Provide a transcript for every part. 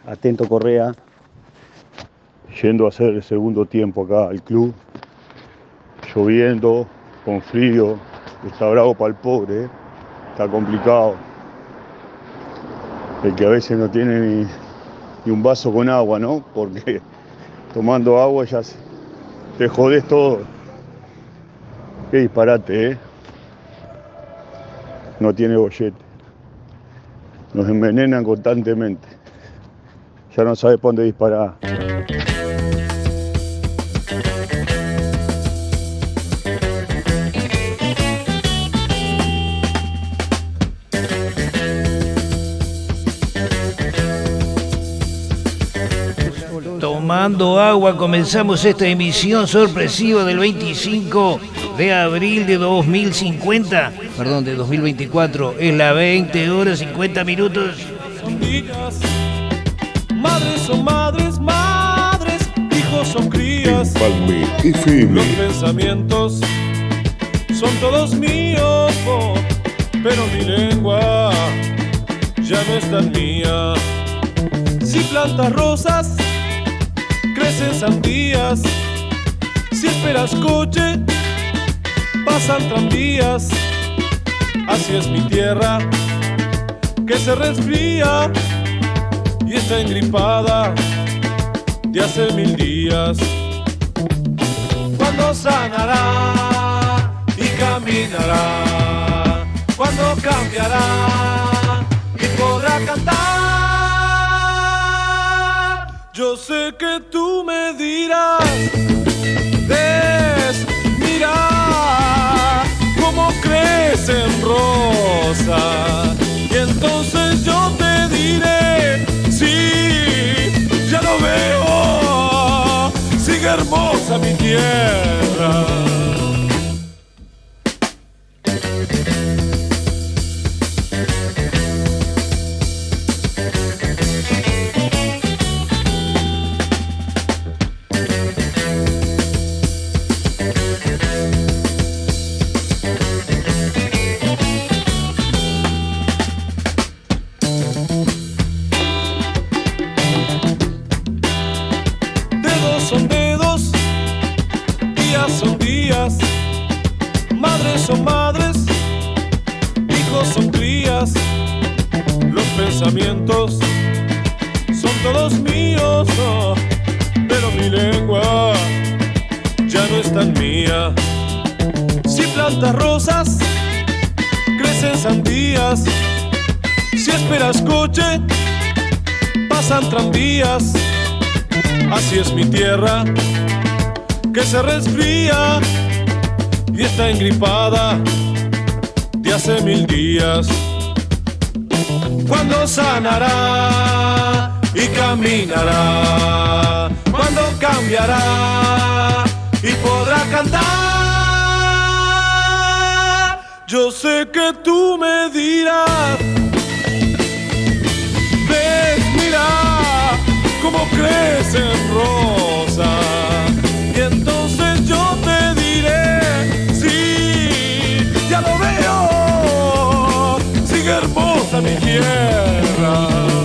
Atento Correa, yendo a hacer el segundo tiempo acá al club, lloviendo, con frío, está bravo para el pobre, está complicado. El que a veces no tiene ni un vaso con agua, ¿no? Porque tomando agua ya te jodés todo. Qué disparate, ¿eh? No tiene bollete. Nos envenenan constantemente. Ya no sabe por dónde disparar. Tomando agua, comenzamos esta emisión sorpresiva del 25 de abril de 2050. Perdón, de 2024. Es la 20 horas 50 minutos. Madres son madres, madres, hijos son crías. Palme FM. Los pensamientos son todos míos, pero mi lengua ya no es tan mía. Si plantas rosas, crecen sandías. Si esperas coche, pasan tranvías. Así es mi tierra, que se resfría y está engripada de hace 1000 días. Cuando sanará y caminará, cuando cambiará y podrá cantar. Yo sé que tú me dirás, ves, mira cómo crecen rosas, y entonces yo te diré, sí, ya lo veo, sigue hermosa mi tierra. Madres son madres, hijos son crías. Los pensamientos son todos míos, pero mi lengua ya no es tan mía. Si plantas rosas, crecen sandías. Si esperas coche, pasan tranvías. Así es mi tierra, que se resfría y está engripada de hace 1000 días. Cuando sanará y caminará, cuando cambiará y podrá cantar. Yo sé que tú me dirás, ves, mira cómo crecen rosas, y entonces yo te diré, ya lo veo, sigue hermosa mi tierra.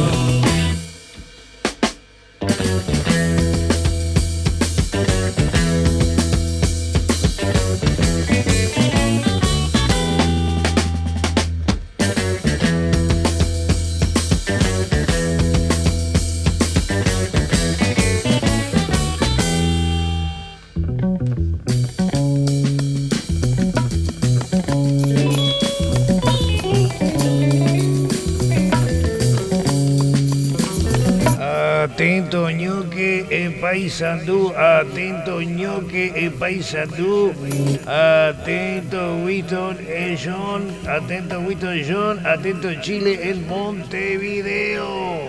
Atento ñoque en Paysandú, atento ñoque en Paysandú, atento Winston en John, atento Winston John, atento Chile en Montevideo.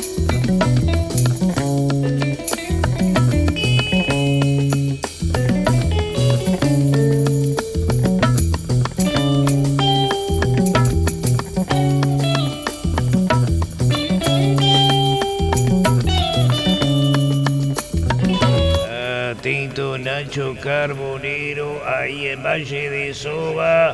Atento Nacho Carbonero, ahí en Valle de Soba.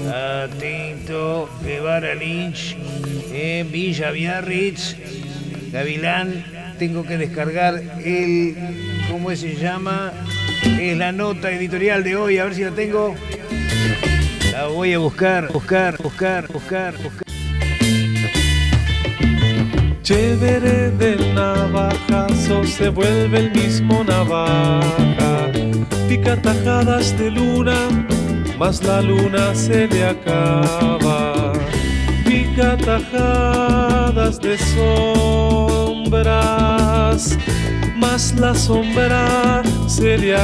Atento Guevara Lynch, en Villa Biarritz. Gavilán, tengo que descargar ¿cómo se llama? Es la nota editorial de hoy, a ver si la tengo. La voy a buscar. Chévere del navajazo se vuelve el mismo navaja. Pica tajadas de luna, mas la luna se le acaba. Pica tajadas de sombras, mas la sombra se le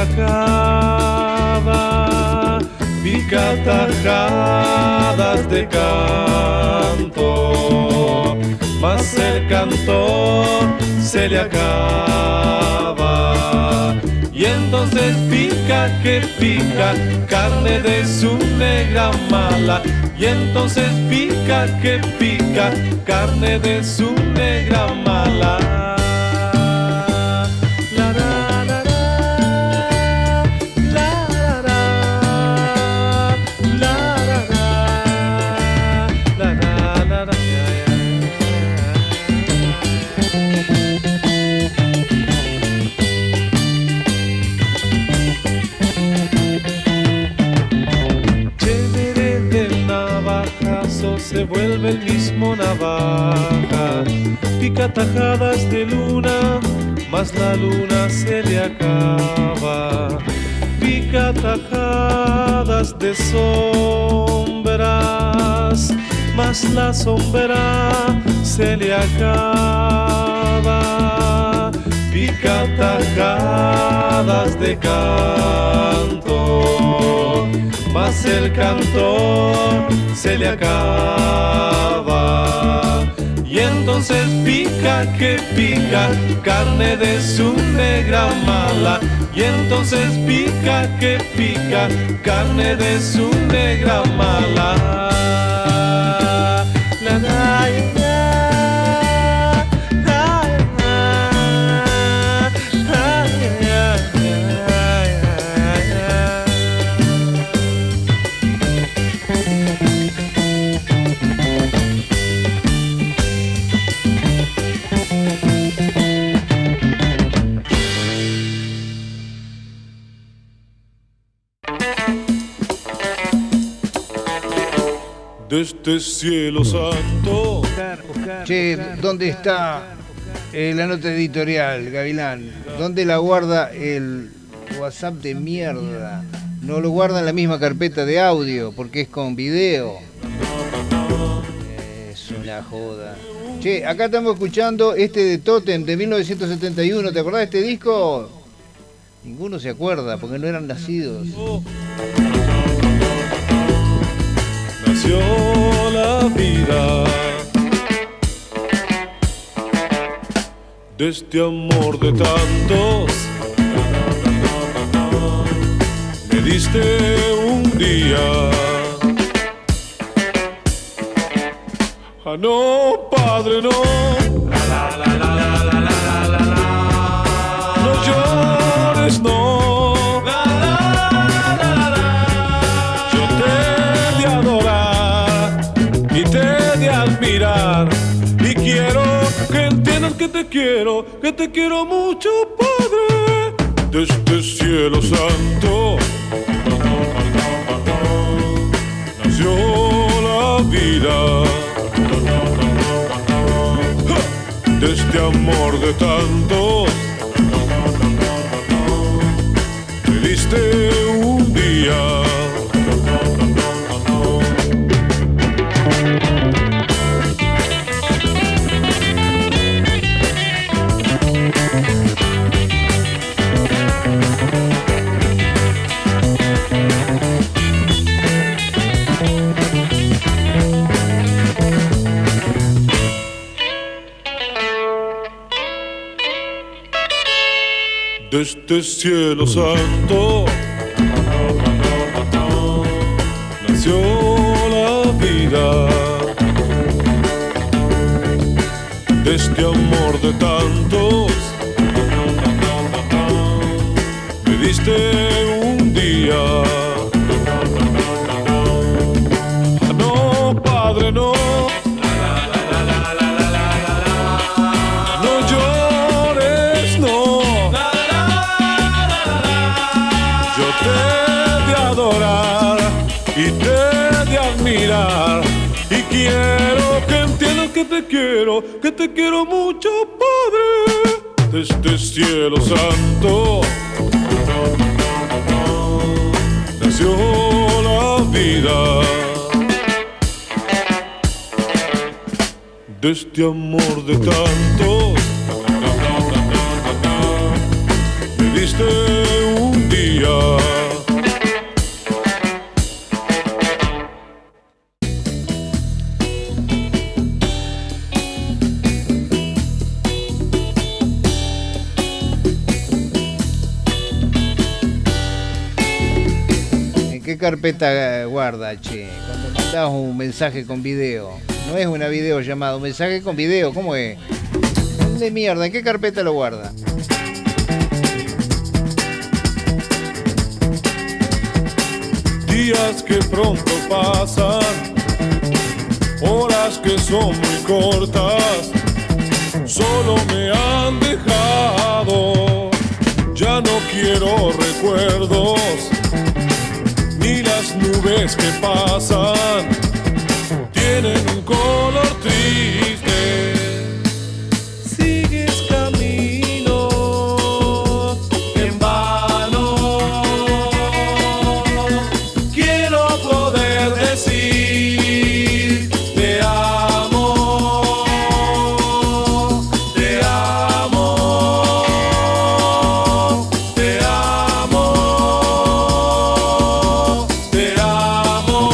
acaba. Pica tajadas de canto, mas el canto se le acaba. Y entonces pica que pica, carne de su negra mala. Y entonces pica que pica, carne de su negra mala. Se vuelve el mismo navaja, pica tajadas de luna, mas la luna se le acaba. Pica tajadas de sombras, mas la sombra se le acaba. Pica tajadas de canto, mas el canto se le acaba. Y entonces pica que pica, carne de su negra mala. Y entonces pica que pica, carne de su negra mala. La, la, desde cielo santo. Che, ¿dónde está la nota editorial, Gavilán? ¿Dónde la guarda el WhatsApp de mierda? No lo guarda en la misma carpeta de audio, porque es con video. Es una joda. Che, acá estamos escuchando este de Totem de 1971. ¿Te acordás de este disco? Ninguno se acuerda, porque no eran nacidos. Nació la vida de este amor de tantos. Me diste un día. Ah, no, padre, no. No llores, no. Y quiero que entiendas que te quiero mucho, Padre, desde cielo santo. Nació la vida de este amor de tantos. Me diste un día. Desde cielo santo nació la vida de este amor de tantos. Me diste un día. No, Padre, no. No y te he de admirar. Y quiero que entiendas que te quiero mucho, Padre, desde cielo santo. Nació la vida de este amor de tantos. Me diste un día. ¿Qué carpeta guarda, che? Cuando mandás un mensaje con video. No es una videollamada, un mensaje con video, ¿cómo es? ¿Dónde mierda? ¿En qué carpeta lo guarda? Días que pronto pasan, horas que son muy cortas, solo me han dejado. Ya no quiero recuerdos, ni las nubes que pasan tienen un color triste. Sigues camino en vano. Quiero poder decir te amo, te amo, te amo, te amo.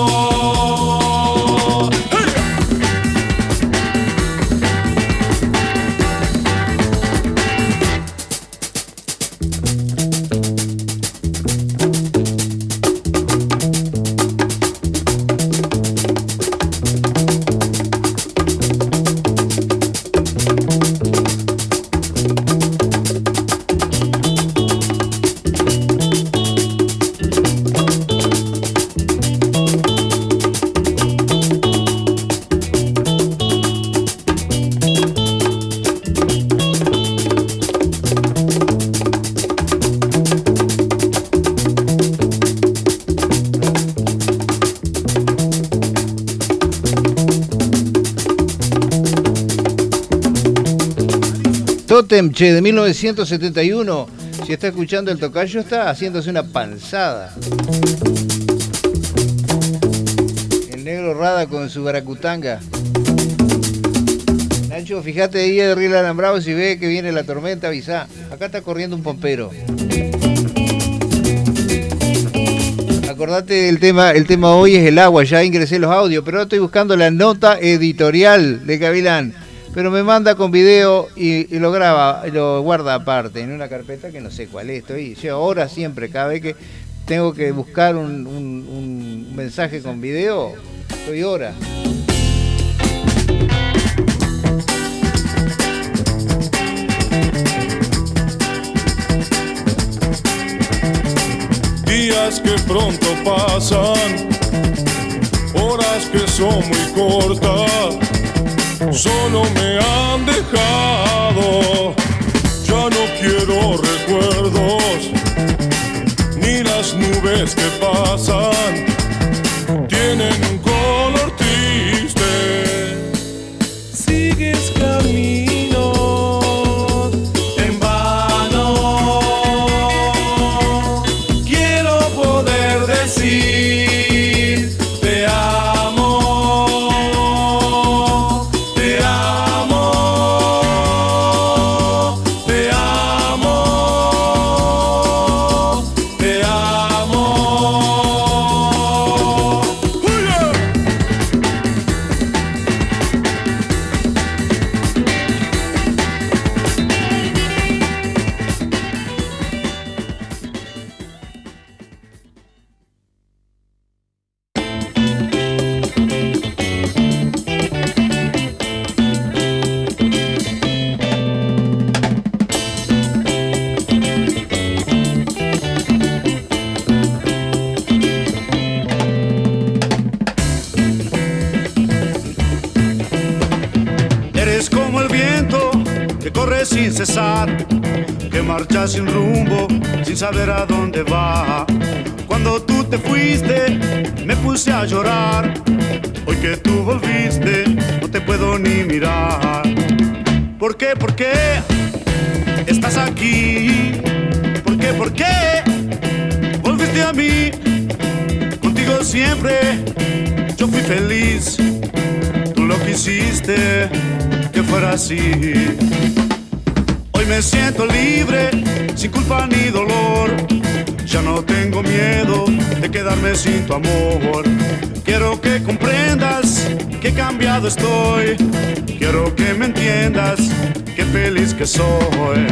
Totem, che, de 1971. Si está escuchando el tocayo, está haciéndose una panzada. El negro Rada con su baracutanga. Nacho, fíjate ahí de Riel Alambrado, si ve que viene la tormenta, avisá. Acá está corriendo un pompero. Acordate el tema hoy es el agua, ya ingresé los audios, pero ahora estoy buscando la nota editorial de Gavilán. Pero me manda con video y lo graba, lo guarda aparte en una carpeta que no sé cuál es. Yo ahora siempre, cada vez que tengo que buscar un mensaje con video, estoy horas. Días que pronto pasan, horas que son muy cortas, solo me han dejado. Ya no quiero recuerdos, ni las nubes que pasan tienen un color triste. Sigues camino en vano. Quiero poder decir te amo, te amo, te amo, te amo. Eres como el viento que corre sin cesar, que marcha sin rumbo, sin saber a dónde va. Cuando Cuando tú te fuiste, me puse a llorar. Hoy que tú volviste, no te puedo ni mirar. ¿Por qué? ¿Por qué estás aquí? ¿Por qué? ¿Por qué volviste a mí? Contigo siempre yo fui feliz. Tú lo quisiste que fuera así. Hoy me siento libre, sin culpa ni dolor. Ya no tengo miedo de quedarme sin tu amor. Quiero que comprendas que he cambiado estoy. Quiero que me entiendas, qué feliz que soy.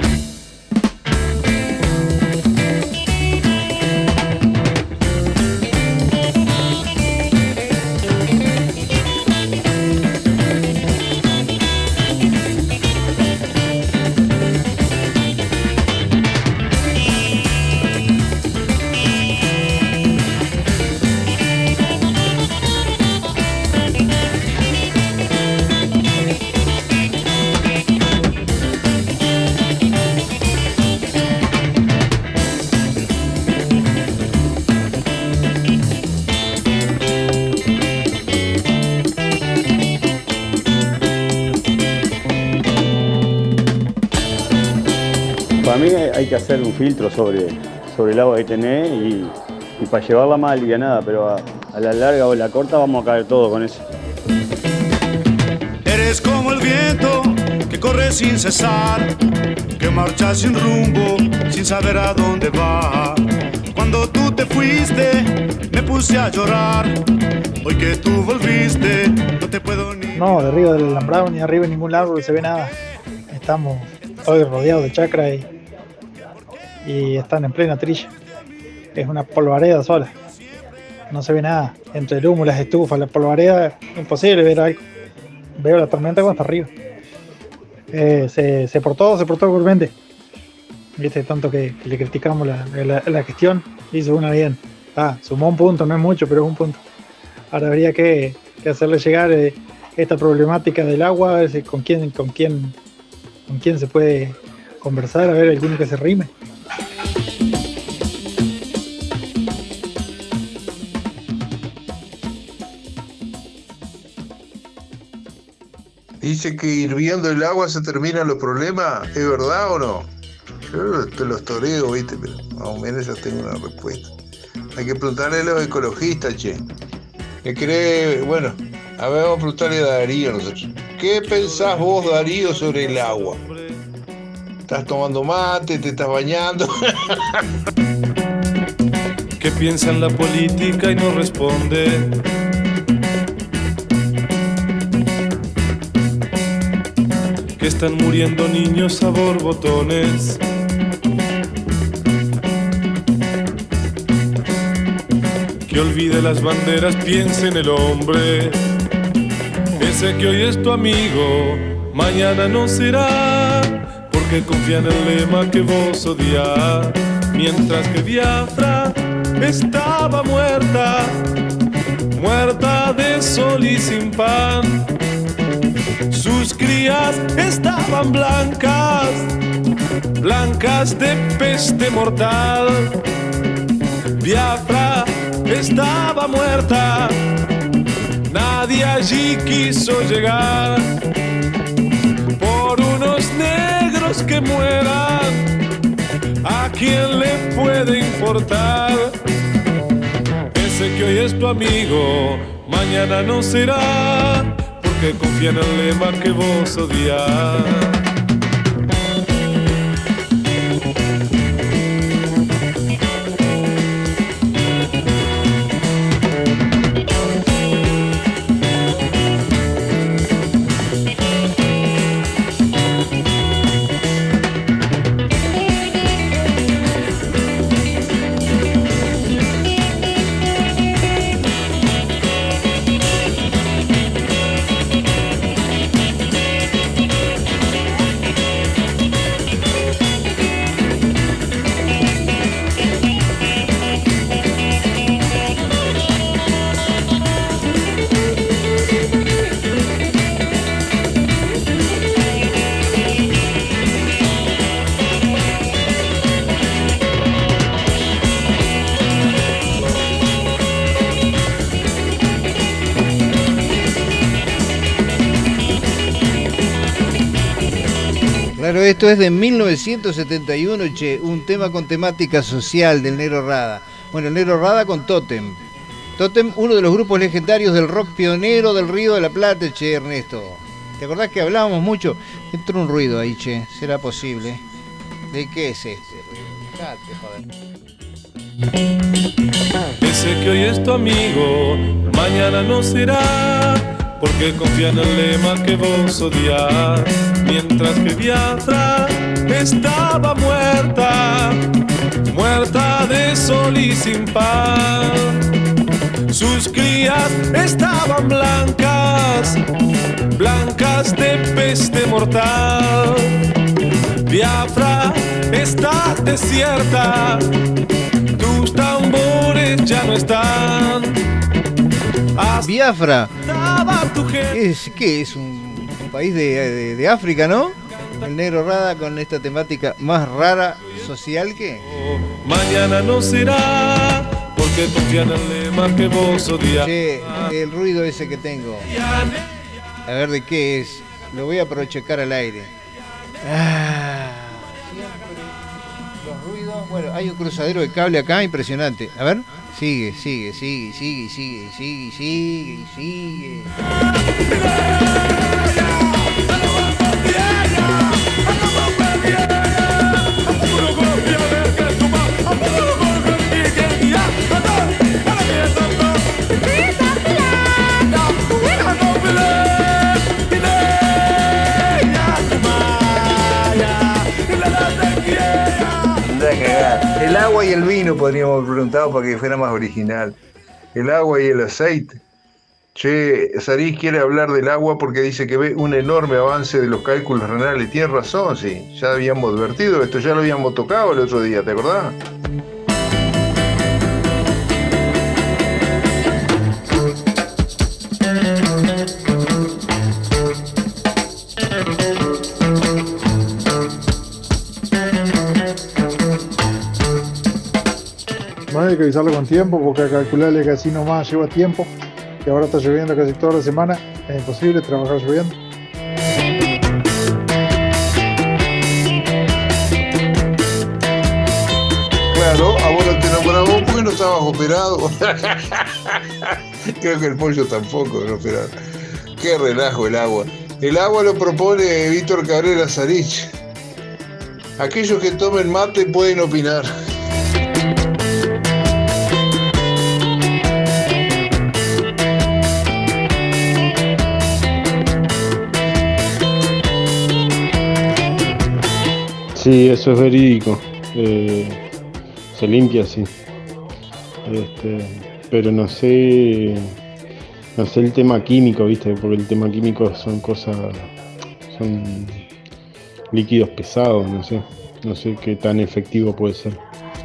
Para mí hay que hacer un filtro sobre el agua que tenés y para llevarla más alivianada, pero a la larga o la corta vamos a caer todo con eso. Eres como el viento que corre sin cesar, que marcha sin rumbo, sin saber a dónde va. Cuando tú te fuiste, me puse a llorar. Hoy que tú volviste, no te puedo ni... No, de arriba del alambrado ni arriba en ningún árbol se ve nada. Estamos hoy rodeados de chacras y están en plena trilla. Es una polvareda sola. No se ve nada. Entre el humo, las estufas, la polvareda, imposible ver algo. Veo la tormenta cuando está arriba. Se portó Gurmendi. Viste, tanto que le criticamos la gestión, hizo una bien. Sumó un punto, no es mucho, pero es un punto. Ahora habría que hacerle llegar esta problemática del agua, a ver si con quién se puede conversar, a ver alguno que se rime. Dice que hirviendo el agua se terminan los problemas, ¿es verdad o no? Yo te los toreo, viste, pero más o menos ya tengo una respuesta. Hay que preguntarle a los ecologistas, che. ¿Qué cree? Bueno, a ver, vamos a preguntarle a Darío nosotros. ¿Qué pensás vos, Darío, sobre el agua? ¿Estás tomando mate? ¿Te estás bañando? ¿Qué piensa en la política y no responde? Que están muriendo niños a borbotones. Que olvide las banderas, piense en el hombre. Ese que hoy es tu amigo, mañana no será. Porque confía en el lema que vos odiás. Mientras que Biafra estaba muerta, muerta de sol y sin pan. Sus crías estaban blancas, blancas de peste mortal. Biafra estaba muerta, nadie allí quiso llegar. Por unos negros que mueran, ¿a quién le puede importar? Ese que hoy es tu amigo, mañana no será. Porque confía en el lema que vos odiás. Claro, esto es de 1971, che, un tema con temática social del Negro Rada. Bueno, el Negro Rada con Totem. Totem, uno de los grupos legendarios del rock pionero del Río de la Plata, che, Ernesto. ¿Te acordás que hablábamos mucho? Entró un ruido ahí, che, ¿será posible? ¿De qué es este ruido? Ese que hoy es tu amigo, mañana no será, porque confía en el lema que vos odias. Mientras que Biafra estaba muerta, muerta de sol y sin pan. Sus crías estaban blancas, blancas de peste mortal. Biafra está desierta, tus tambores ya no están. Biafra, ¿qué es? Un país de África, ¿no? El Negro Rada con esta temática más rara social que... Mañana no será, porque confía en el lema que vos odias. Che, el ruido ese que tengo. A ver de qué es. Lo voy a prochecar al aire. Siempre los ruidos. Bueno, hay un cruzadero de cable acá impresionante. A ver. Sigue. El agua y el vino podríamos haber preguntado para que fuera más original. El agua y el aceite. Che, Sarís quiere hablar del agua porque dice que ve un enorme avance de los cálculos renales. Tiene razón, sí. Ya habíamos advertido esto, ya lo habíamos tocado el otro día, ¿te acordás? Bueno, hay que avisarlo con tiempo porque calcularle que así nomás lleva tiempo. Que ahora está lloviendo casi toda la semana. Es imposible trabajar lloviendo. Claro, ahora te nombramos porque no estabas operado. Creo que el pollo tampoco no operado. Qué relajo el agua. El agua lo propone Víctor Cabrera Sarich. Aquellos que tomen mate pueden opinar. Sí, eso es verídico. Se limpia así. Pero no sé el tema químico, ¿viste? Porque el tema químico son líquidos pesados, no sé qué tan efectivo puede ser.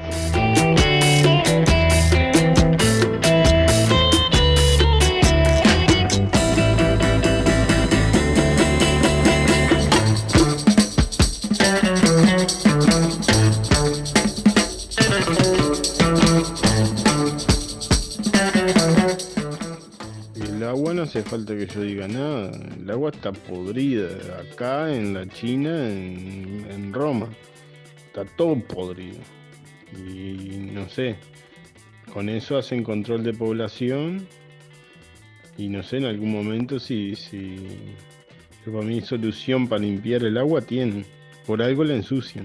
No hace falta que yo diga nada, el agua está podrida, acá en la China, en Roma, está todo podrido, y no sé, con eso hacen control de población, y no sé, en algún momento si para mí solución para limpiar el agua tienen, por algo la ensucian.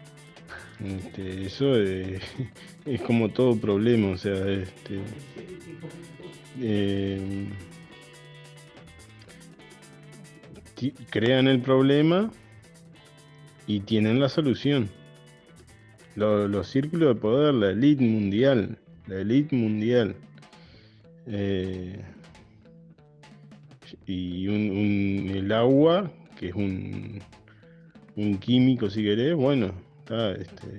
Eso es como todo problema, o sea, crean el problema y tienen la solución. Los círculos de poder, la élite mundial, y el agua, que es un químico, si querés, bueno, está,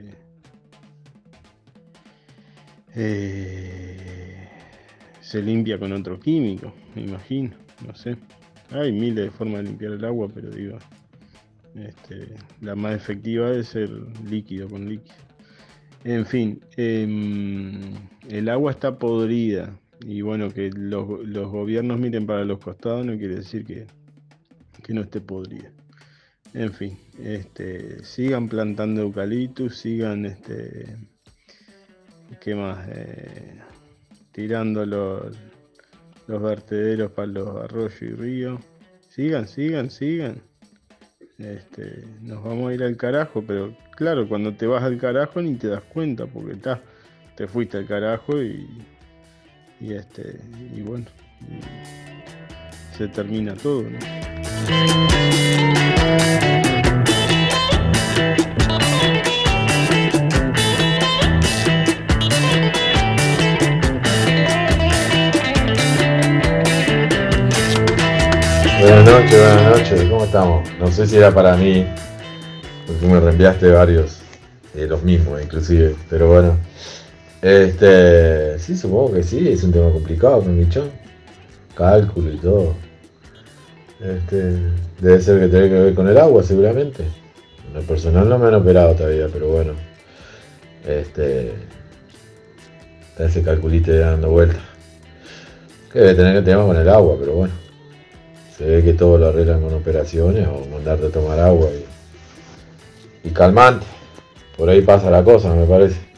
se limpia con otro químico, me imagino, no sé. Hay miles de formas de limpiar el agua, pero digo, la más efectiva es ser líquido con líquido. En fin, el agua está podrida, y bueno, que los gobiernos miren para los costados no quiere decir que no esté podrida. En fin, sigan plantando eucaliptus, sigan, ¿qué más? Tirando los vertederos para los arroyos y ríos. Sigan. Nos vamos a ir al carajo, pero claro, cuando te vas al carajo ni te das cuenta, porque te fuiste al carajo y bueno, y se termina todo, ¿no? Buenas noches, ¿cómo estamos? No sé si era para mí, porque me reenviaste varios, los mismos inclusive, pero bueno. Sí, supongo que sí, es un tema complicado, me Michón. Cálculo y todo. Debe ser que tiene que ver con el agua, seguramente. En lo personal no me han operado todavía, pero bueno. Está ese calculito dando vueltas. Que debe tener que tener con el agua, pero bueno. Se ve que todo lo arreglan con operaciones o mandarte a tomar agua y calmante. Por ahí pasa la cosa, me parece.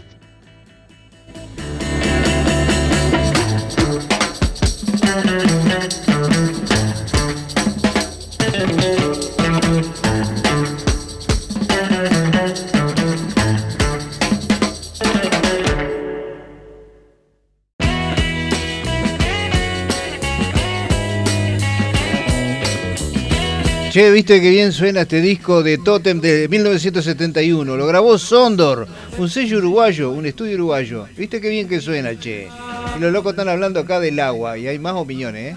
Che, viste que bien suena este disco de Totem de 1971. Lo grabó Sondor, un sello uruguayo, un estudio uruguayo. Viste que bien que suena, che. Y los locos están hablando acá del agua y hay más opiniones,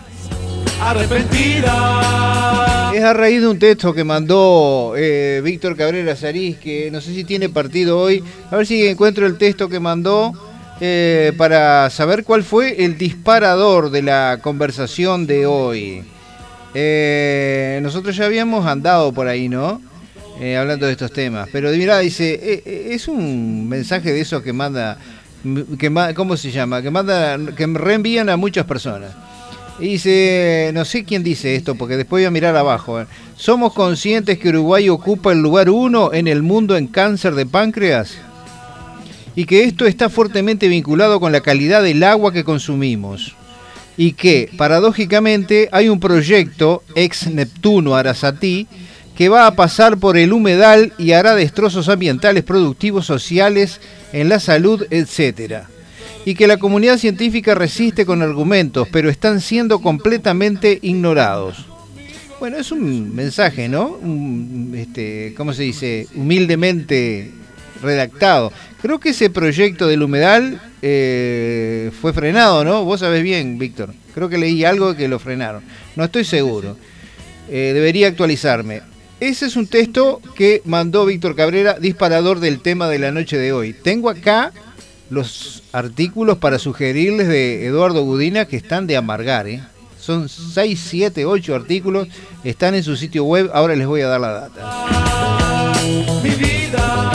Arrepentida. Es a raíz de un texto que mandó Víctor Cabrera Sariz, que no sé si tiene partido hoy. A ver si encuentro el texto que mandó para saber cuál fue el disparador de la conversación de hoy. Nosotros ya habíamos andado por ahí, ¿no? Hablando de estos temas. Pero mirá, dice, es un mensaje de esos que manda, ¿cómo se llama? Que reenvían a muchas personas. Y dice, no sé quién dice esto, porque después voy a mirar abajo. ¿Somos conscientes que Uruguay ocupa el lugar 1 en el mundo en cáncer de páncreas? Y que esto está fuertemente vinculado con la calidad del agua que consumimos. Y que, paradójicamente, hay un proyecto ex Neptuno Arasatí que va a pasar por el humedal y hará destrozos ambientales, productivos, sociales, en la salud, etc. Y que la comunidad científica resiste con argumentos, pero están siendo completamente ignorados. Bueno, es un mensaje, ¿no? ¿Cómo se dice? Humildemente redactado. Creo que ese proyecto del humedal fue frenado, ¿no? Vos sabés bien, Víctor. Creo que leí algo que lo frenaron. No estoy seguro. Debería actualizarme. Ese es un texto que mandó Víctor Cabrera, disparador del tema de la noche de hoy. Tengo acá los artículos para sugerirles de Eduardo Gudina que están de amargar, ¿eh? Son 6, 7, 8 artículos. Están en su sitio web. Ahora les voy a dar la data. Mi vida.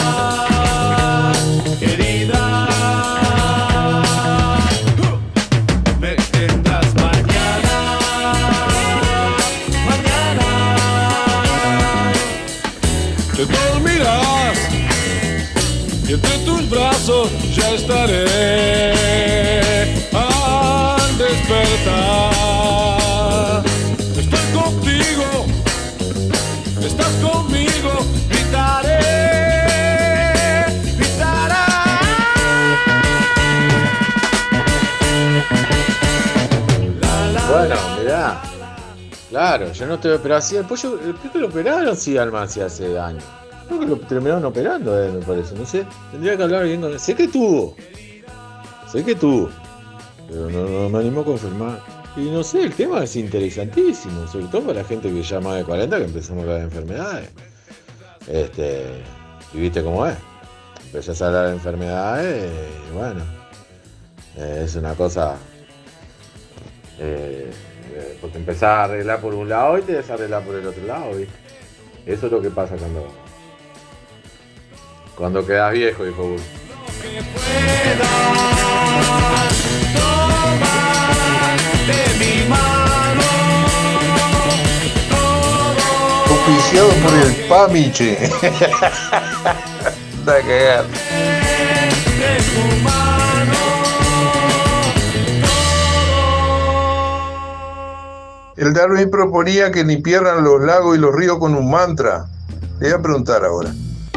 Te dormirás y entre tus brazos ya estaré al despertar. Estoy contigo, estás conmigo, gritaré, gritaré. Bueno, mirá. Claro, yo no estoy operado así. El pollo que lo operaron, sí, Almansi, hace años. Creo que lo terminaron operando, me parece. No sé, tendría que hablar bien con él. Sé que tuvo. Pero no me animo a confirmar. Y no sé, el tema es interesantísimo. Sobre todo para la gente que ya más de 40 que empezamos a hablar de enfermedades. Y viste cómo es. Empezás a hablar de enfermedades y bueno. Es una cosa... porque empezás a arreglar por un lado y te desarreglar por el otro lado, ¿viste? Eso es lo que pasa cuando quedas viejo, dijo uno. auspiciado por el Pamiche. Da cagar. El Darwin proponía que limpiaran los lagos y los ríos con un mantra. Le voy a preguntar ahora.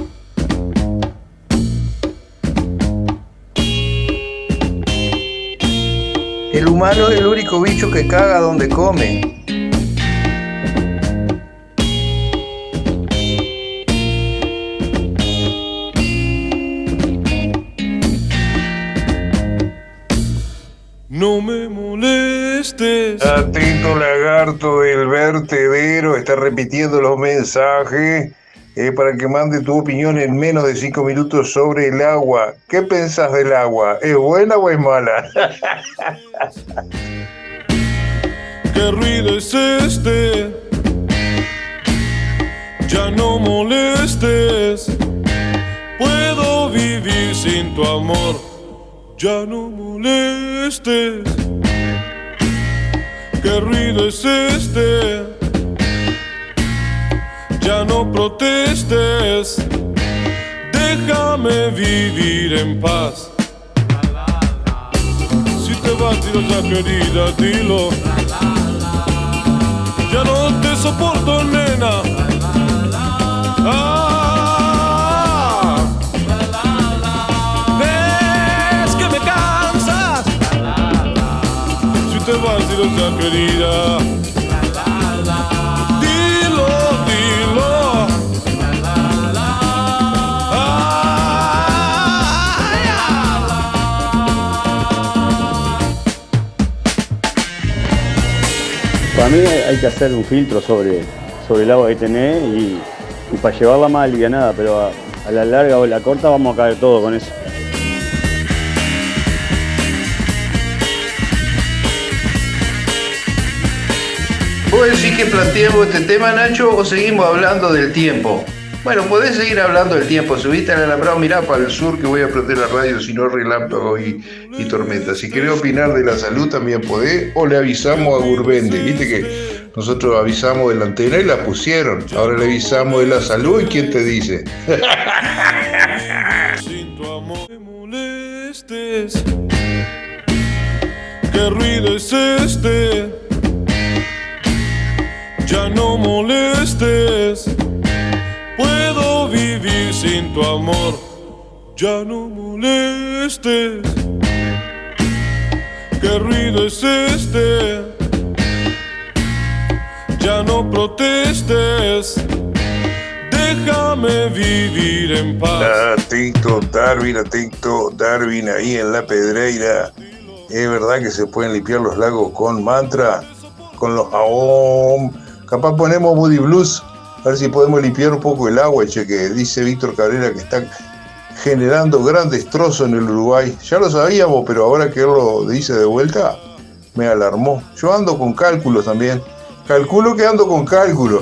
El humano es el único bicho que caga donde come. No me molestes. Atento, lagarto del vertedero, está repitiendo los mensajes para que mande tu opinión en menos de 5 minutos sobre el agua. ¿Qué pensás del agua? ¿Es buena o es mala? ¿Qué ruido es este? Ya no molestes. Puedo vivir sin tu amor. Ya no molestes. ¿Qué ruido es este? Ya no protestes. Déjame vivir en paz. Si te vas, dilo ya, querida, dilo. Ya no te soporto, nena. Ves que me cansas. Si te vas, dilo ya, querida. Dilo, dilo. Para mí hay que hacer un filtro sobre el agua que tenés y para llevarla más alivianada, pero a la larga o la corta vamos a caer todo con eso. ¿Vos decís que planteemos este tema, Nacho, o seguimos hablando del tiempo? Bueno, podés seguir hablando del tiempo. Subiste al alambrado, mirá para el sur que voy a prender la radio, si no relámpago y tormenta. Si querés opinar de la salud también podés, o le avisamos a Gurbende. Viste que nosotros avisamos de la antena y la pusieron. Ahora le avisamos de la salud y ¿quién te dice? Sin tu amor me molestes. ¿Qué ruido es este? Ya no molestes. Puedo vivir sin tu amor. Ya no molestes. ¿Qué ruido es este? Ya no protestes. Déjame vivir en paz. Atento, Darwin, ahí en la Pedreira. Es verdad que se pueden limpiar los lagos con mantra, con los aom. Capaz ponemos Moody Blues, a ver si podemos limpiar un poco el agua, che, que dice Víctor Cabrera que está generando gran destrozo en el Uruguay. Ya lo sabíamos, pero ahora que él lo dice de vuelta, me alarmó. Yo ando con cálculos también. Calculo que ando con cálculos.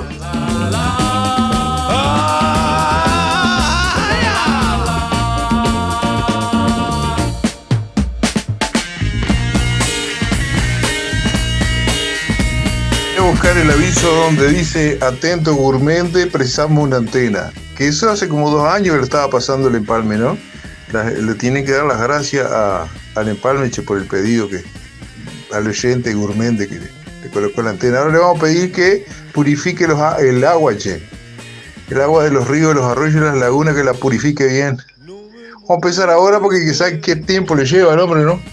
Buscar el aviso donde dice atento Gourmende, precisamos una antena, que eso hace como 2 años que lo estaba pasando el Empalme, ¿no? Le tienen que dar las gracias al Empalme, che, por el pedido que al oyente Gourmende que le colocó la antena. Ahora le vamos a pedir que purifique el agua, che, el agua de los ríos, los arroyos y las lagunas, que la purifique bien. Vamos a empezar ahora porque quizás qué tiempo le lleva al hombre, ¿no?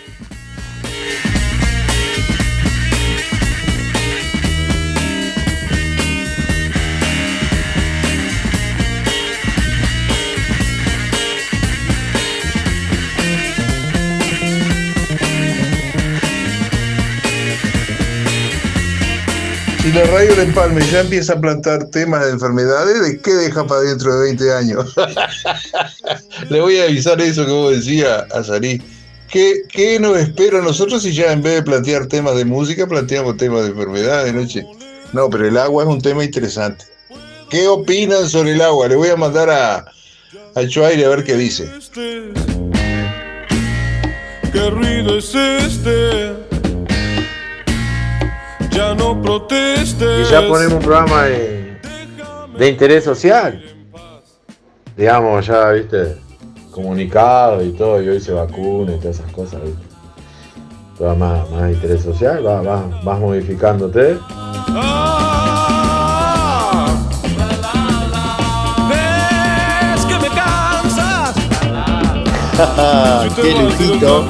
Si la radio del Empalme ya empieza a plantar temas de enfermedades, ¿de qué deja para dentro de 20 años? Le voy a avisar eso que vos decías a Sarí. ¿Qué nos espera a nosotros si ya en vez de plantear temas de música, planteamos temas de enfermedades, ¿no, che? No, pero el agua es un tema interesante. ¿Qué opinan sobre el agua? Le voy a mandar a Chuaire a ver qué dice. ¿Qué ruido es este? Ya no protestes. Y ya ponemos un programa de de interés social. Digamos, ya, viste, comunicado y todo, y hoy se vacuna y todas esas cosas, viste. Todo más de interés social, vas modificándote. Ves que me cansas. ¡Qué lujito!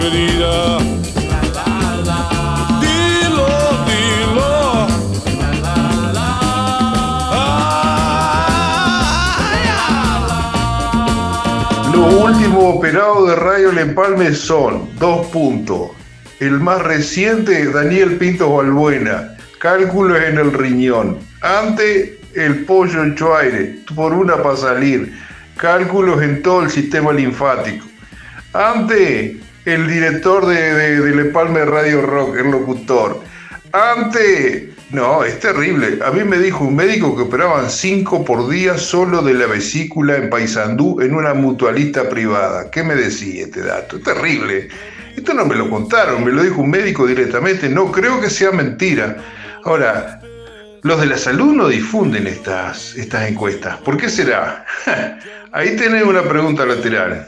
Los últimos operados de Radio El Empalme son 2 puntos. El más reciente, Daniel Pintos Balbuena, cálculos en el riñón. Ante el pollo en Chuaire, por una para salir, cálculos en todo el sistema linfático. Ante el director de El Empalme Radio Rock, el locutor. No, es terrible. A mí me dijo un médico que operaban 5 por día solo de la vesícula en Paysandú en una mutualista privada. ¿Qué me decía este dato? Es terrible. Esto no me lo contaron, me lo dijo un médico directamente. No creo que sea mentira. Ahora, los de la salud no difunden estas encuestas. ¿Por qué será? Ahí tenés una pregunta lateral.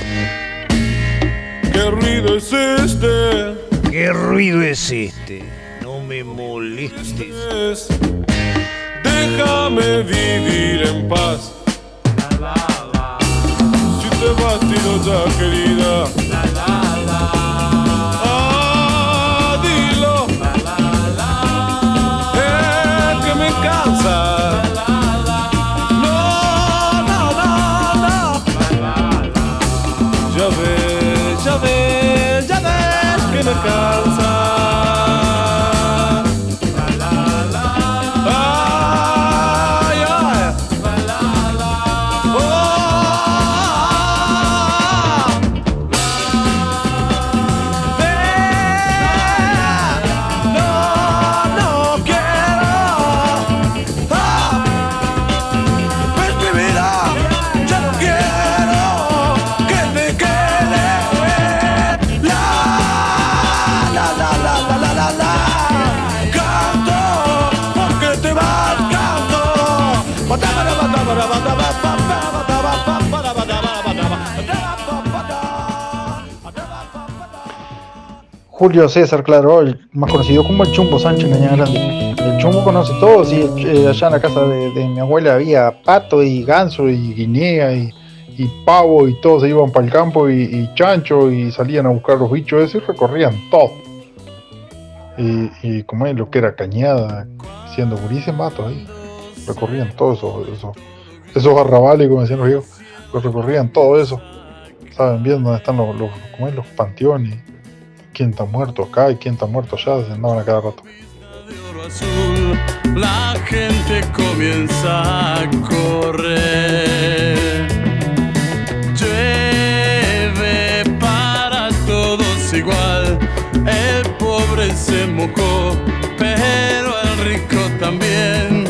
¿Qué ruido es este? ¿Qué ruido es este? No me molestes. Déjame vivir en paz. Si te vas, tiro ya, querida. Ah, dilo. Que me cansa. No. Ya ves que me cansa. Julio César, claro, más conocido como el Chumbo Sánchez en Cañada Grande. El Chumbo conoce todo, sí, allá en la casa de mi abuela había pato y ganso y guinea y pavo y todos se iban para el campo y chancho y salían a buscar los bichos esos y recorrían todo. Y como es lo que era Cañada, siendo gurises matos ahí, recorrían todo esos arrabales, como decían los viejos, recorrían todo eso, saben bien dónde están los panteones, quién está muerto acá y quién está muerto allá, se andaban a cada rato. Azul, la gente comienza a correr. Llueve para todos igual. El pobre se mojó, pero el rico también.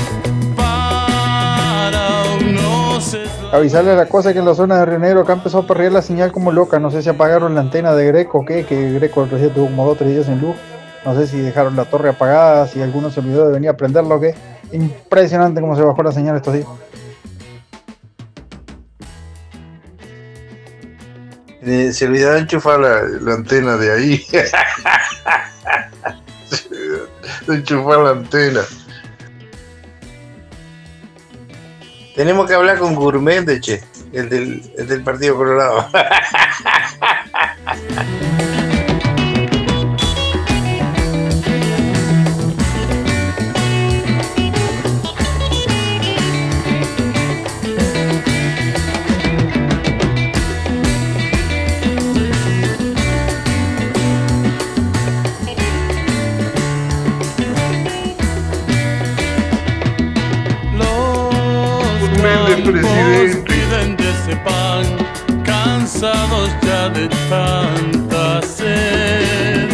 Para unos es Avisarle a la cosa que en la zona de Río Negro acá empezó a perrear la señal como loca. No sé si apagaron la antena de Greco o qué, que Greco recién tuvo como 2 o 3 días sin luz. No sé si dejaron la torre apagada, si alguno se olvidó de venir a prenderlo o qué. Impresionante cómo se bajó la señal estos días. Se olvidó de enchufar la antena de ahí. De enchufar la antena. Tenemos que hablar con Gourmet, che, el del Partido Colorado. Piden de ese pan, cansados ya de tanta sed.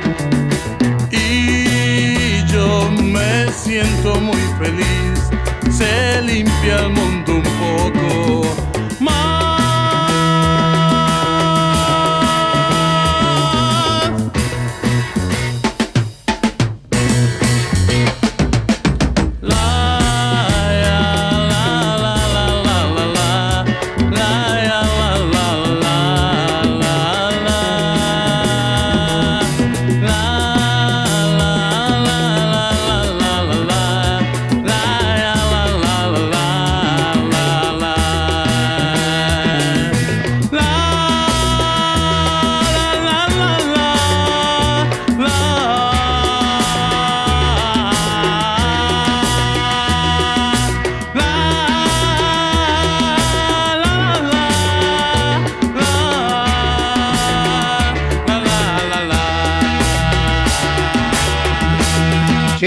Y yo me siento muy feliz, se limpia el mundo un poco más.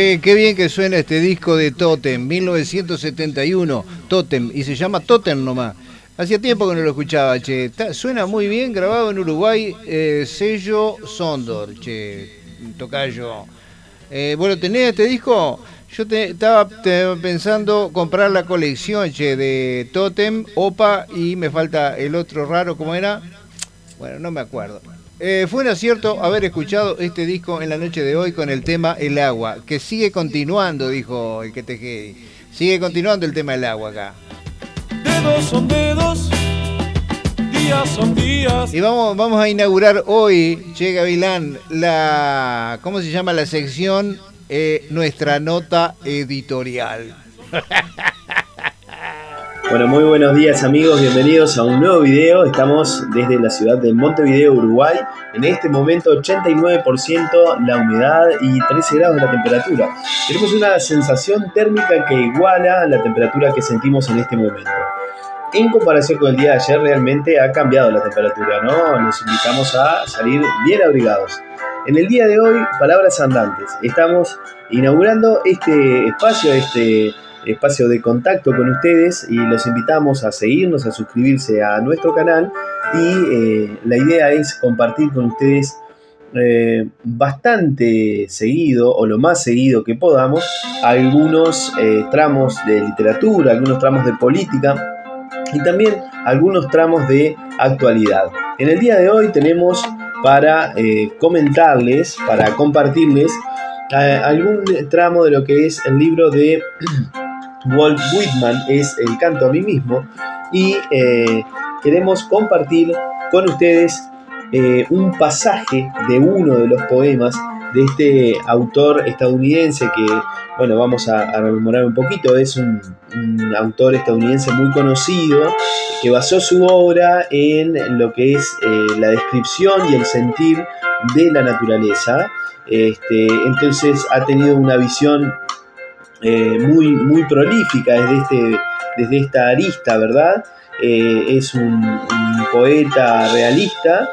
Che, qué bien que suena este disco de Totem, 1971, Totem, y se llama Totem nomás. Hacía tiempo que no lo escuchaba, che. Suena muy bien, grabado en Uruguay, sello Sondor, che, tocayo. Bueno, ¿tenés este disco? Yo estaba pensando comprar la colección, che, de Totem, Opa, y me falta el otro raro, ¿cómo era? Bueno, no me acuerdo. Fue un acierto haber escuchado este disco en la noche de hoy con el tema El Agua, que sigue continuando, dijo el que te... Sigue continuando el tema El Agua acá. Dedos son dedos, días son días. Y vamos a inaugurar hoy, che Gavilán, la... ¿Cómo se llama la sección? Nuestra nota editorial. Bueno, muy buenos días amigos, bienvenidos a un nuevo video. Estamos desde la ciudad de Montevideo, Uruguay. En este momento 89% la humedad y 13 grados la temperatura. Tenemos una sensación térmica que iguala la temperatura que sentimos en este momento. En comparación con el día de ayer realmente ha cambiado la temperatura, ¿no? Los invitamos a salir bien abrigados. En el día de hoy, palabras andantes. Estamos inaugurando este espacio de contacto con ustedes y los invitamos a seguirnos, a suscribirse a nuestro canal y la idea es compartir con ustedes bastante seguido o lo más seguido que podamos algunos tramos de literatura, algunos tramos de política y también algunos tramos de actualidad. En el día de hoy tenemos para comentarles, para compartirles algún tramo de lo que es el libro de Walt Whitman, es El canto a mí mismo, y queremos compartir con ustedes un pasaje de uno de los poemas de este autor estadounidense que, bueno, vamos a rememorar un poquito. Es un autor estadounidense muy conocido que basó su obra en lo que es la descripción y el sentir de la naturaleza. Entonces ha tenido una visión muy prolífica desde esta arista, ¿verdad? Es un poeta realista,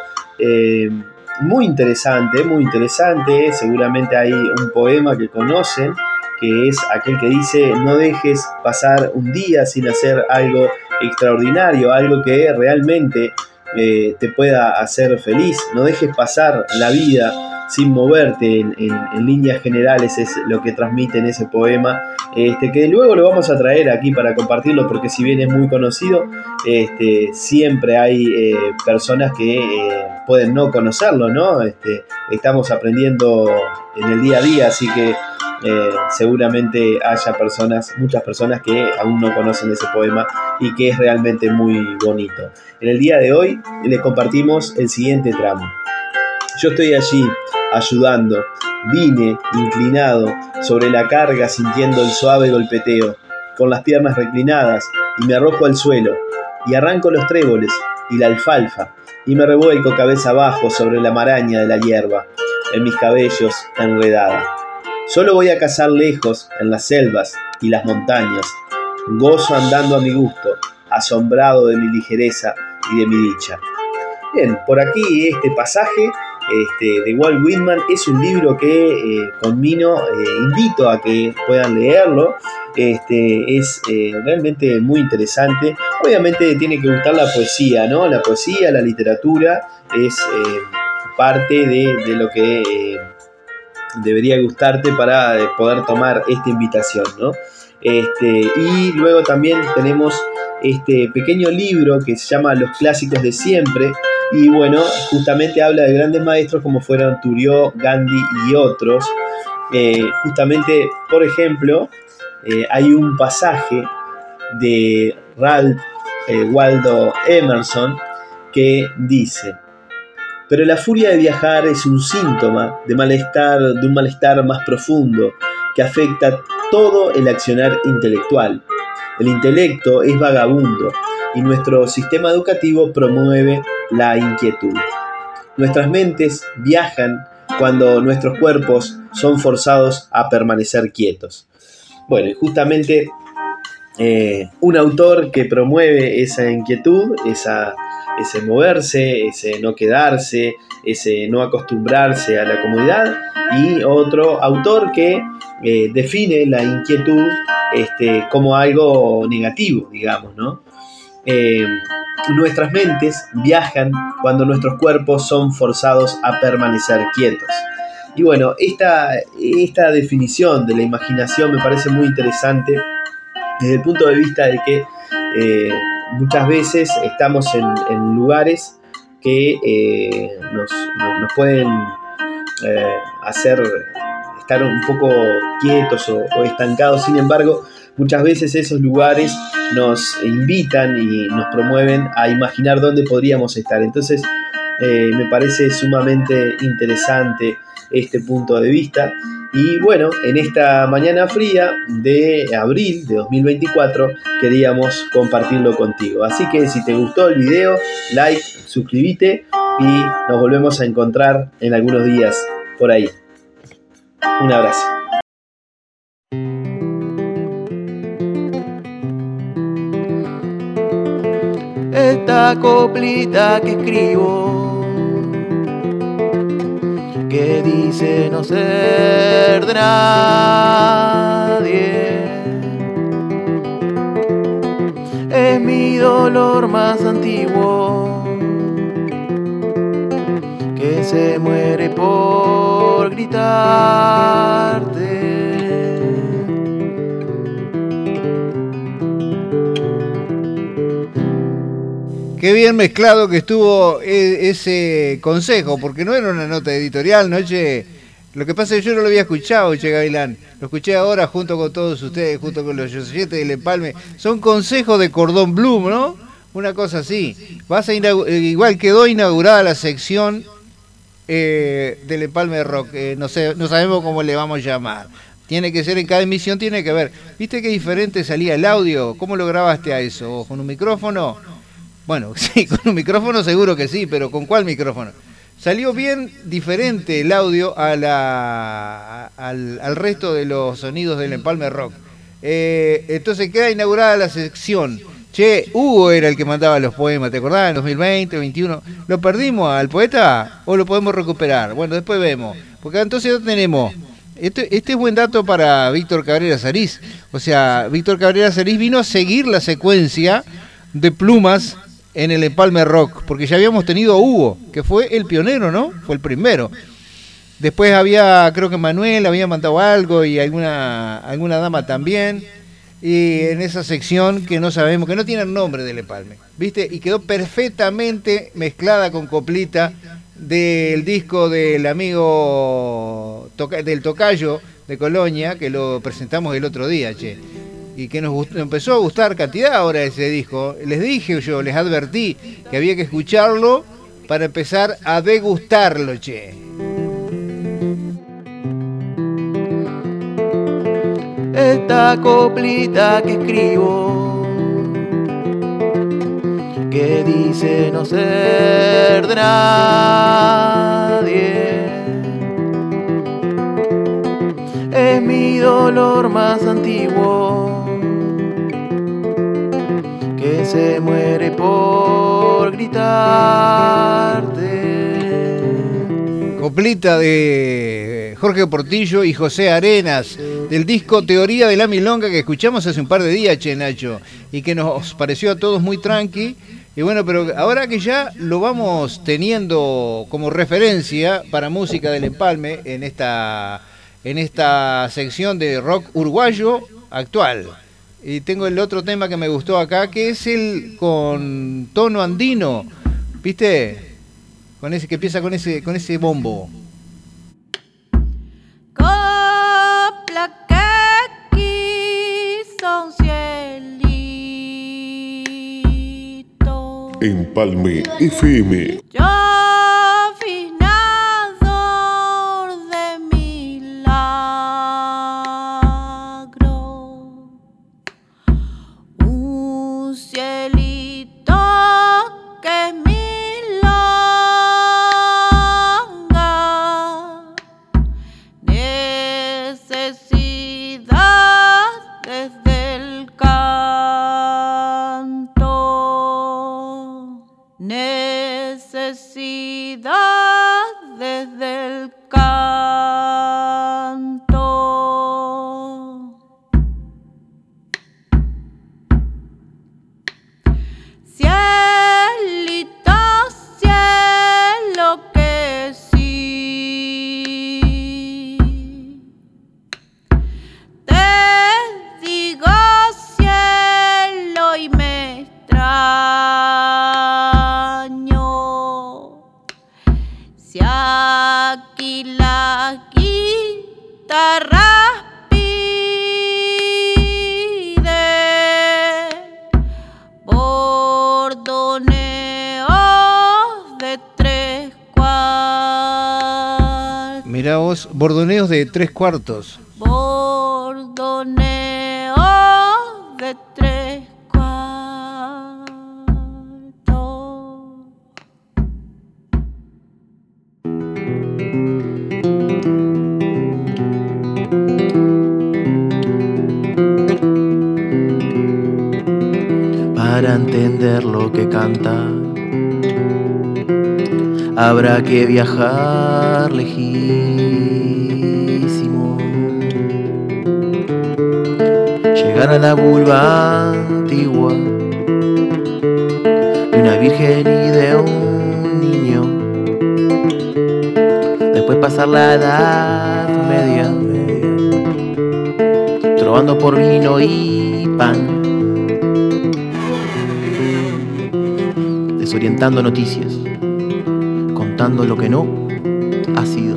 muy interesante. Seguramente hay un poema que conocen, que es aquel que dice: no dejes pasar un día sin hacer algo extraordinario, algo que realmente te pueda hacer feliz. No dejes pasar la vida sin moverte. En líneas generales es lo que transmite en ese poema, que luego lo vamos a traer aquí para compartirlo, porque si bien es muy conocido, siempre hay personas que pueden no conocerlo, ¿no? Estamos aprendiendo en el día a día, así que seguramente haya muchas personas que aún no conocen ese poema y que es realmente muy bonito. En el día de hoy les compartimos el siguiente tramo. Yo estoy allí, ayudando, vine inclinado sobre la carga sintiendo el suave golpeteo, con las piernas reclinadas y me arrojo al suelo y arranco los tréboles y la alfalfa y me revuelco cabeza abajo sobre la maraña de la hierba, en mis cabellos enredada. Solo voy a cazar lejos en las selvas y las montañas, gozo andando a mi gusto, asombrado de mi ligereza y de mi dicha. Bien, por aquí este pasaje de Walt Whitman es un libro que conmino, invito a que puedan leerlo. Es realmente muy interesante. Obviamente tiene que gustar la poesía, ¿no? La poesía, la literatura es parte de lo que debería gustarte para poder tomar esta invitación, ¿no? Y luego también tenemos este pequeño libro que se llama Los clásicos de siempre. Y bueno, justamente habla de grandes maestros como fueron Thoreau, Gandhi y otros. Justamente, por ejemplo, hay un pasaje de Ralph Waldo Emerson que dice: pero la furia de viajar es un síntoma de un malestar más profundo que afecta todo el accionar intelectual. El intelecto es vagabundo y nuestro sistema educativo promueve la inquietud. Nuestras mentes viajan cuando nuestros cuerpos son forzados a permanecer quietos. Bueno, y justamente un autor que promueve esa inquietud, ese moverse, ese no quedarse, ese no acostumbrarse a la comodidad, y otro autor que define la inquietud como algo negativo, digamos, ¿no? Nuestras mentes viajan cuando nuestros cuerpos son forzados a permanecer quietos. Y bueno, esta definición de la imaginación me parece muy interesante desde el punto de vista de que muchas veces estamos en lugares que nos pueden hacer estar un poco quietos o estancados. Sin embargo, muchas veces esos lugares nos invitan y nos promueven a imaginar dónde podríamos estar. Entonces, me parece sumamente interesante este punto de vista. Y bueno, en esta mañana fría de abril de 2024 queríamos compartirlo contigo. Así que si te gustó el video, like, suscríbete y nos volvemos a encontrar en algunos días por ahí. Un abrazo. Esta coplita que escribo, que dice no ser de nadie, es mi dolor más antiguo, que se muere por gritarte. Qué bien mezclado que estuvo ese consejo, porque no era una nota editorial, ¿no? Che, lo que pasa es que yo no lo había escuchado, Che Gavilán. Lo escuché ahora junto con todos ustedes, junto con los oyentes del Empalme. Son consejos de Cordón Blue, ¿no? Una cosa así. Igual quedó inaugurada la sección del Empalme Rock. No sabemos cómo le vamos a llamar. Tiene que ser en cada emisión, tiene que ver. ¿Viste qué diferente salía el audio? ¿Cómo lo grabaste a eso? ¿Con un micrófono? Bueno, sí, con un micrófono seguro que sí, pero ¿con cuál micrófono? Salió bien diferente el audio al resto de los sonidos del Empalme Rock. Entonces queda inaugurada la sección. Che, Hugo era el que mandaba los poemas, ¿te acordás? En 2020, 2021. ¿Lo perdimos al poeta o lo podemos recuperar? Bueno, después vemos. Porque entonces ya tenemos... Este es buen dato para Víctor Cabrera Sariz. O sea, Víctor Cabrera Sariz vino a seguir la secuencia de plumas en el Empalme Rock, porque ya habíamos tenido a Hugo, que fue el pionero, ¿no? Fue el primero. Después creo que Manuel había mandado algo y alguna dama también. Y en esa sección que no sabemos, que no tiene el nombre del Empalme, ¿viste? Y quedó perfectamente mezclada con coplita del disco del amigo del Tocayo de Colonia, que lo presentamos el otro día, che. Y que nos empezó a gustar cantidad ahora ese disco. Les dije yo, les advertí que había que escucharlo para empezar a degustarlo, che. Esta coplita que escribo, que dice no ser de nadie, es mi dolor más antiguo, que se muere por gritarte. Coplita de Jorge Portillo y José Arenas, del disco Teoría de la Milonga, que escuchamos hace un par de días, che, Nacho, y que nos pareció a todos muy tranqui. Y bueno, pero ahora que ya lo vamos teniendo como referencia para música del Empalme en esta sección de rock uruguayo actual. Y tengo el otro tema que me gustó acá, que es el con tono andino, ¿viste? Con ese que empieza con ese bombo. Copla que quiso un cielito. Empalme FM. Yo afinador de milagro, un cielito que es milonga, necesidad desde el canto, necesidad desde el canto. Cielito, cielo que sí. Te digo cielo y me extraño. Si aquí las guitarras piden bordoneos de 3/4. Mirá vos, bordoneos de 3/4. Bordoneos de 3/4. Para entender lo que canta habrá que viajar lejísimo, llegar a la vulva antigua de una virgen y de un niño, después pasar la Edad Media trovando por vino y pan, desorientando noticias, contando lo que no ha sido.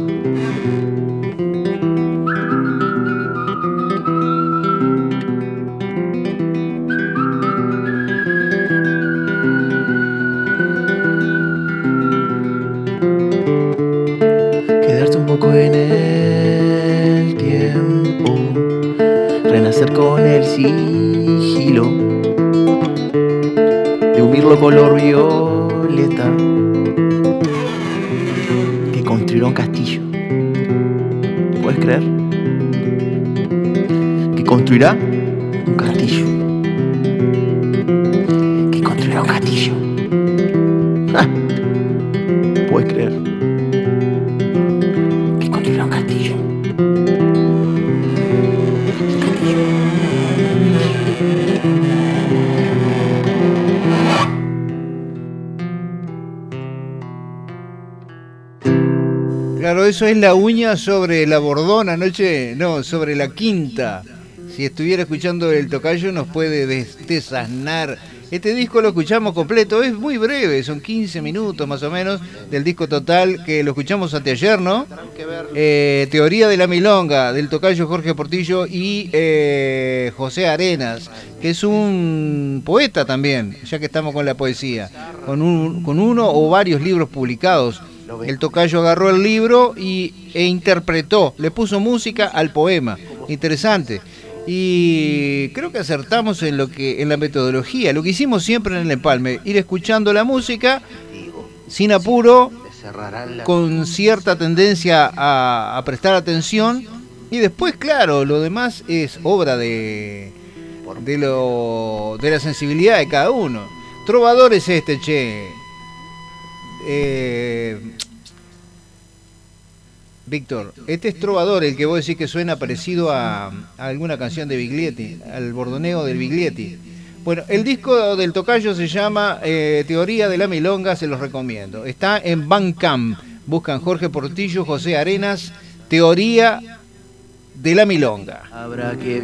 Quedarse un poco en el tiempo, renacer con el sigilo de un mirlo color violeta que construirá un castillo. ¿Puedes creer? Que construirá un castillo. Que construirá un castillo. ¡Ja! ¿Puedes creer? Que construirá un castillo. Claro, eso es la uña sobre la bordona, anoche, no, sobre la quinta. Si estuviera escuchando el tocayo nos puede desasnar. Este disco lo escuchamos completo, es muy breve, son 15 minutos más o menos del disco total que lo escuchamos anteayer, ¿no? Teoría de la Milonga, del tocayo Jorge Portillo y José Arenas, que es un poeta también, ya que estamos con la poesía, con uno o varios libros publicados. El tocayo agarró el libro e interpretó, le puso música al poema. Interesante. Y creo que acertamos en la metodología, lo que hicimos siempre en el empalme, ir escuchando la música sin apuro, con cierta tendencia a prestar atención, y después, claro, lo demás es obra de la sensibilidad de cada uno. Trovador es este, che. Víctor, este es Trovador, el que vos decís que suena parecido a alguna canción de Biglietti, al bordoneo del Biglietti. Bueno, el disco del tocayo se llama Teoría de la Milonga, se los recomiendo. Está en Bandcamp, buscan Jorge Portillo, José Arenas, Teoría de la Milonga. Habrá que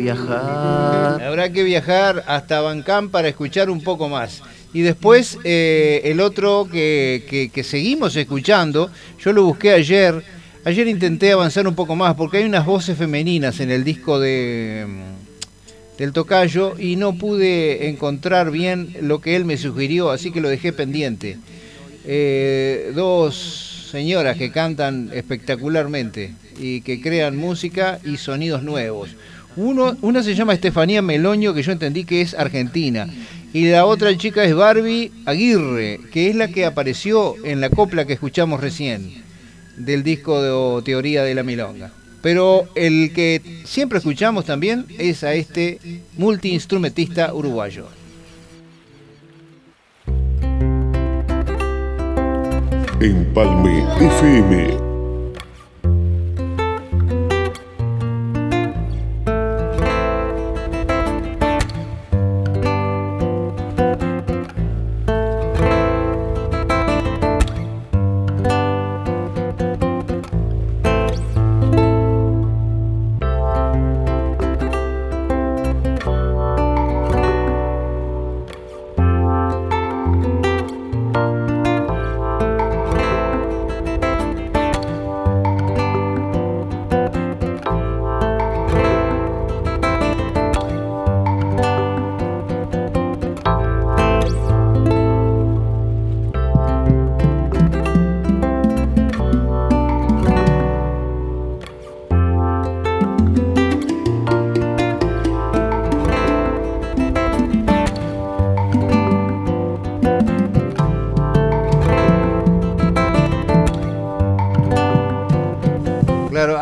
viajar hasta Bandcamp para escuchar un poco más. Y después el otro que seguimos escuchando, yo lo busqué ayer. Ayer intenté avanzar un poco más porque hay unas voces femeninas en el disco del tocayo y no pude encontrar bien lo que él me sugirió, así que lo dejé pendiente. Dos señoras que cantan espectacularmente y que crean música y sonidos nuevos. Una se llama Estefanía Meloño, que yo entendí que es argentina, y la otra chica es Barbie Aguirre, que es la que apareció en la copla que escuchamos recién del disco de Teoría de la Milonga. Pero el que siempre escuchamos también es a este multiinstrumentista uruguayo. Empalme FM.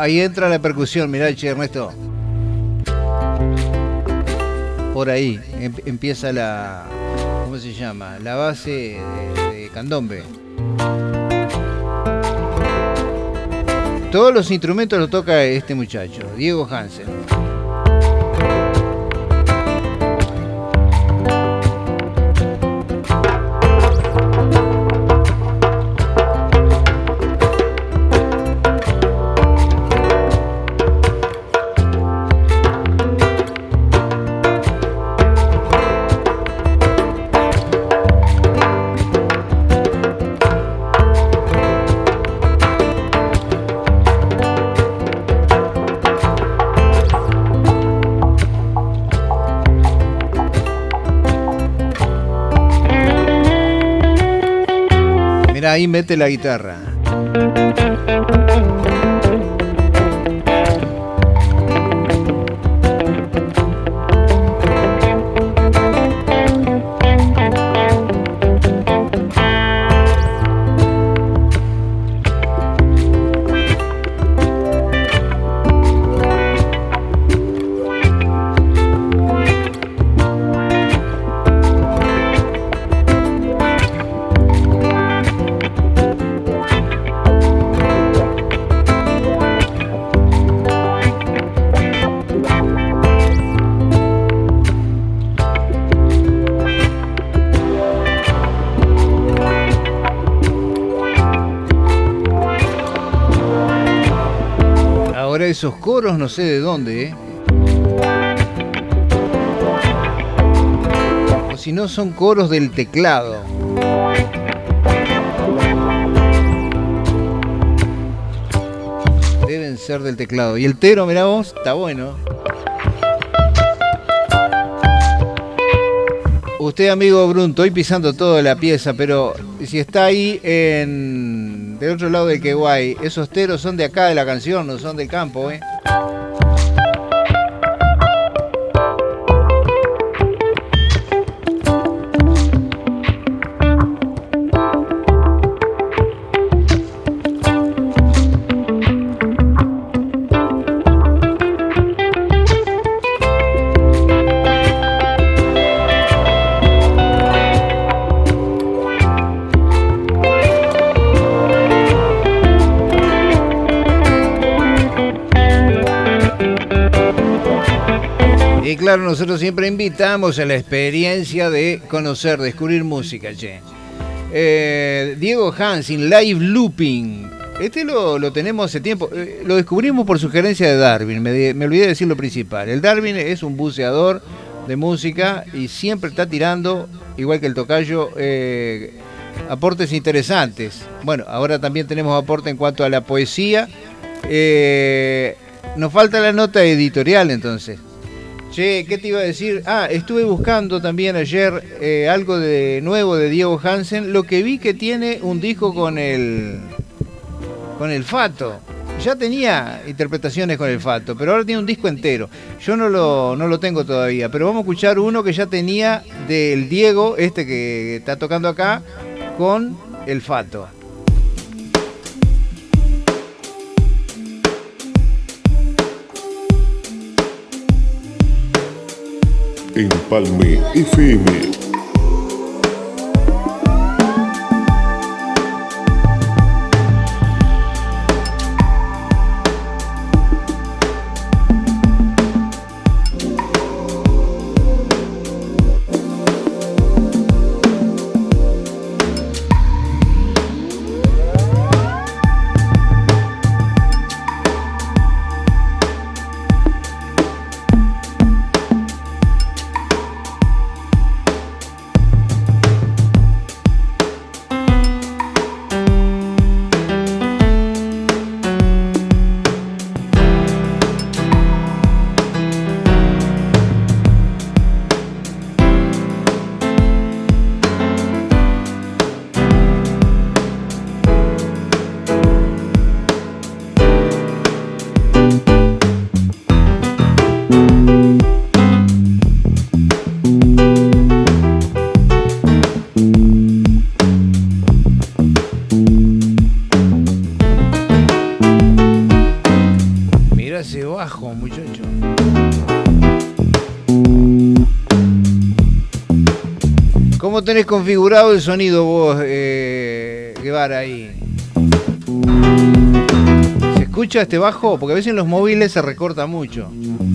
ahí entra la percusión, mirá, che, Ernesto. Por ahí empieza la... ¿Cómo se llama? La base de candombe. Todos los instrumentos los toca este muchacho, Diego Hansen. Ahí mete la guitarra. Esos coros no sé de dónde, o si no son coros del teclado. Deben ser del teclado. Y el tero, mirá vos, está bueno. Usted, amigo Brun, estoy pisando toda la pieza, pero si está ahí del otro lado del Queguay, esos teros son de acá de la canción, no son del campo, ¿eh? Y claro, nosotros siempre invitamos a la experiencia de conocer, descubrir música, che. Diego Hansen, Live Looping. Este lo tenemos hace tiempo. Lo descubrimos por sugerencia de Darwin. Me olvidé de decir lo principal. El Darwin es un buceador de música y siempre está tirando, igual que el tocayo, aportes interesantes. Bueno, ahora también tenemos aporte en cuanto a la poesía. Nos falta la nota editorial, entonces. Che, ¿qué te iba a decir? Estuve buscando también ayer algo de nuevo de Diego Hansen. Lo que vi que tiene un disco con el Fato. Ya tenía interpretaciones con el Fato, pero ahora tiene un disco entero. Yo no lo tengo todavía, pero vamos a escuchar uno que ya tenía del Diego, este que está tocando acá, con el Fato. Empalme FM. ¿Cómo tenés configurado el sonido vos, Guevara, ahí? ¿Se escucha este bajo? Porque a veces en los móviles se recorta mucho.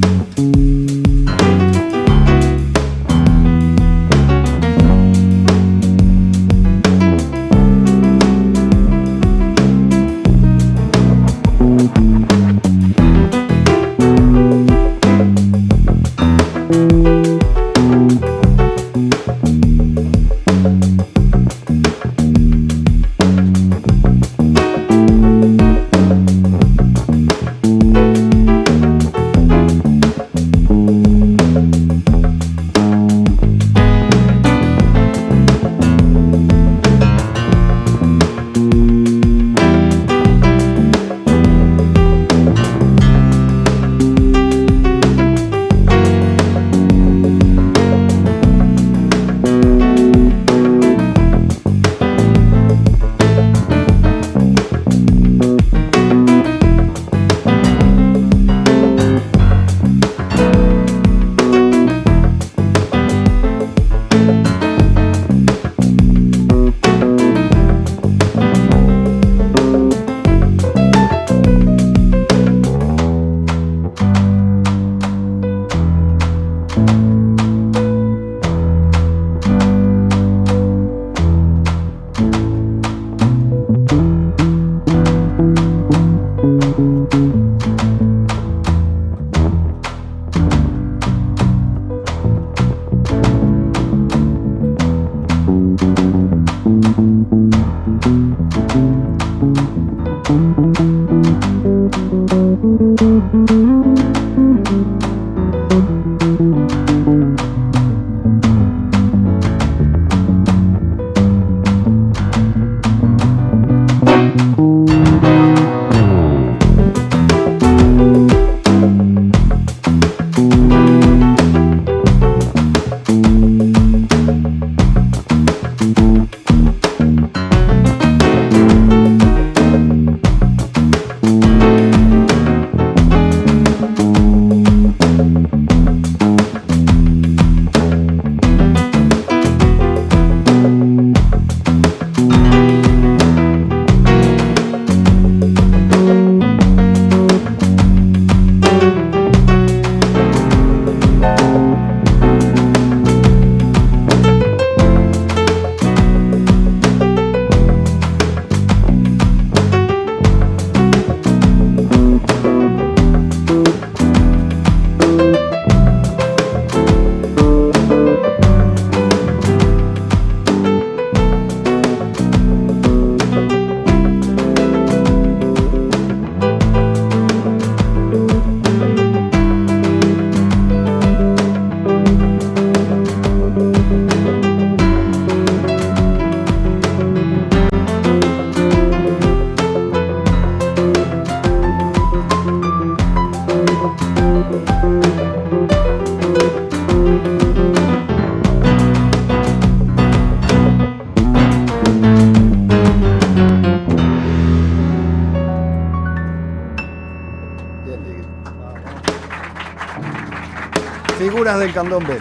Figuras del candombe.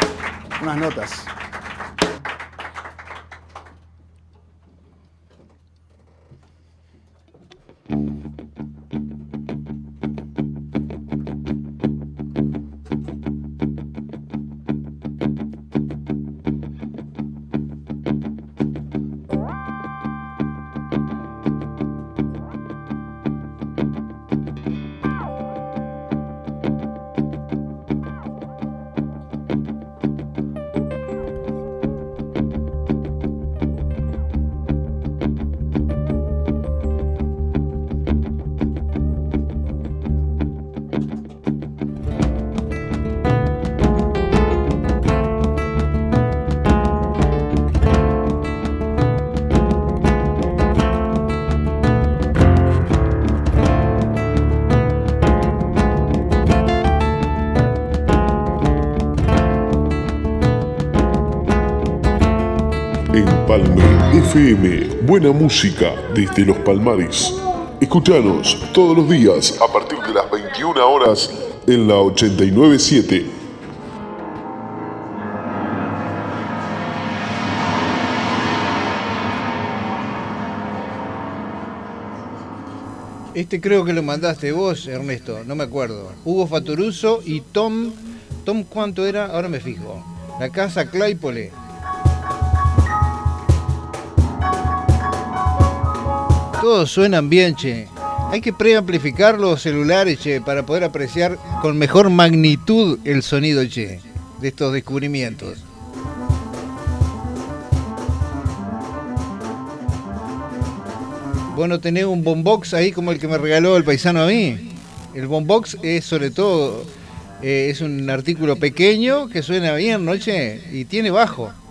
Unas notas. Empalme FM, buena música desde Los Palmares. Escuchanos todos los días a partir de las 21 horas en la 89.7. Este creo que lo mandaste vos, Ernesto, no me acuerdo. Hugo Fatoruso y Tom, ¿cuánto era? Ahora me fijo. La casa Claypole. Todos suenan bien, che. Hay que preamplificar los celulares, che, para poder apreciar con mejor magnitud el sonido, che, de estos descubrimientos. Vos no tenés un boombox ahí como el que me regaló el paisano a mí. El boombox es sobre todo, es un artículo pequeño que suena bien, ¿no, che? Y tiene bajo.